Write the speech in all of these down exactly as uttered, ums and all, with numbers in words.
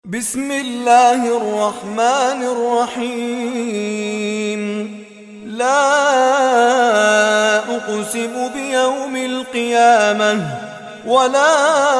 بسم الله الرحمن الرحيم. لا أقسم بيوم القيامة ولا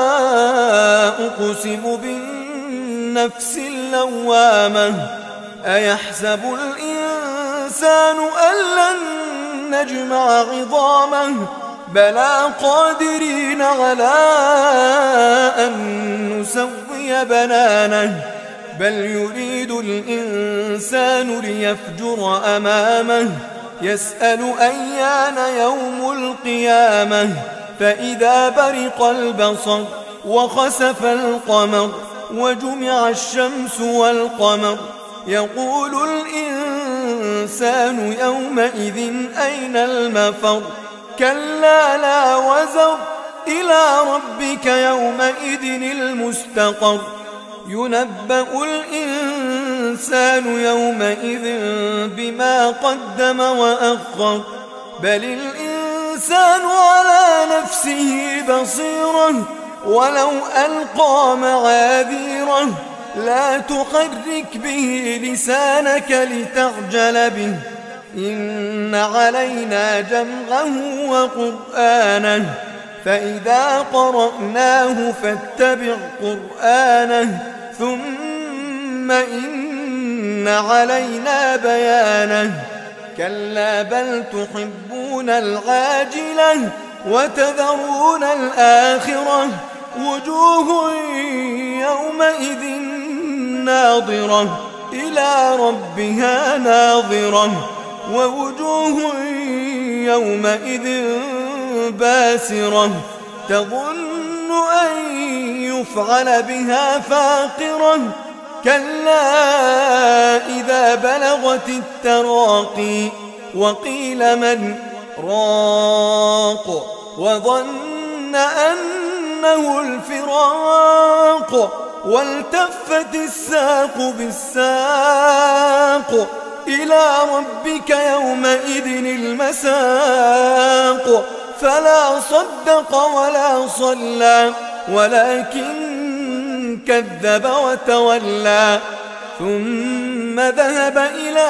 أقسم بالنفس اللوامة. أيحسب الإنسان أن لن نجمع عظامه بلى قادرين على أن نسوي بنانه. بل يريد الإنسان ليفجر أمامه يسأل أيان يوم القيامة. فإذا برق البصر وخسف القمر وجمع الشمس والقمر يقول الإنسان يومئذ أين المفر. كلا لا وزر إلى ربك يومئذ المستقر. ينبأ الإنسان يومئذ بما قدم وأخر. بل الإنسان على نفسه بصيرة ولو ألقى معاذيره. لا تحرك به لسانك لتعجل به إن علينا جمعه وقرآنه. فإذا قرأناه فاتبع قرآنه ثم إن علينا بيانه. كلا بل تحبون العاجلة وتذرون الآخرة. وجوه يومئذ ناظرة إلى ربها ناظرة. ووجوه يومئذ باسرة تظن أن يفعل بها فاقرة. كلا إذا بلغت التراقي وقيل من راق وظن أنه الفراق والتفت الساق بالساق. إلى ربك يومئذ المساق. فلا صدق ولا صلى ولكن كذب وتولى ثم ذهب إلى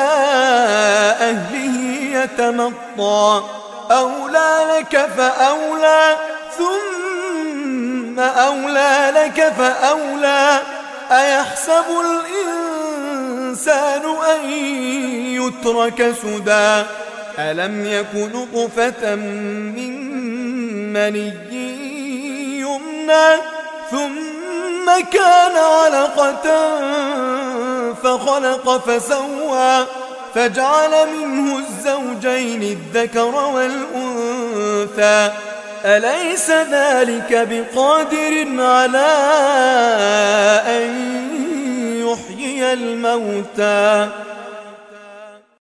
أهله يتمطى. أولى لك فأولى ثم أولى لك فأولى. أيحسب الإنسان أن يترك سدى. ألم يك نطفة من مني يمنى ثم كان علقة فخلق فسوى فجعل منه الزوجين الذكر والأنثى. أليس ذلك بقادر على أن يحيي الموتى.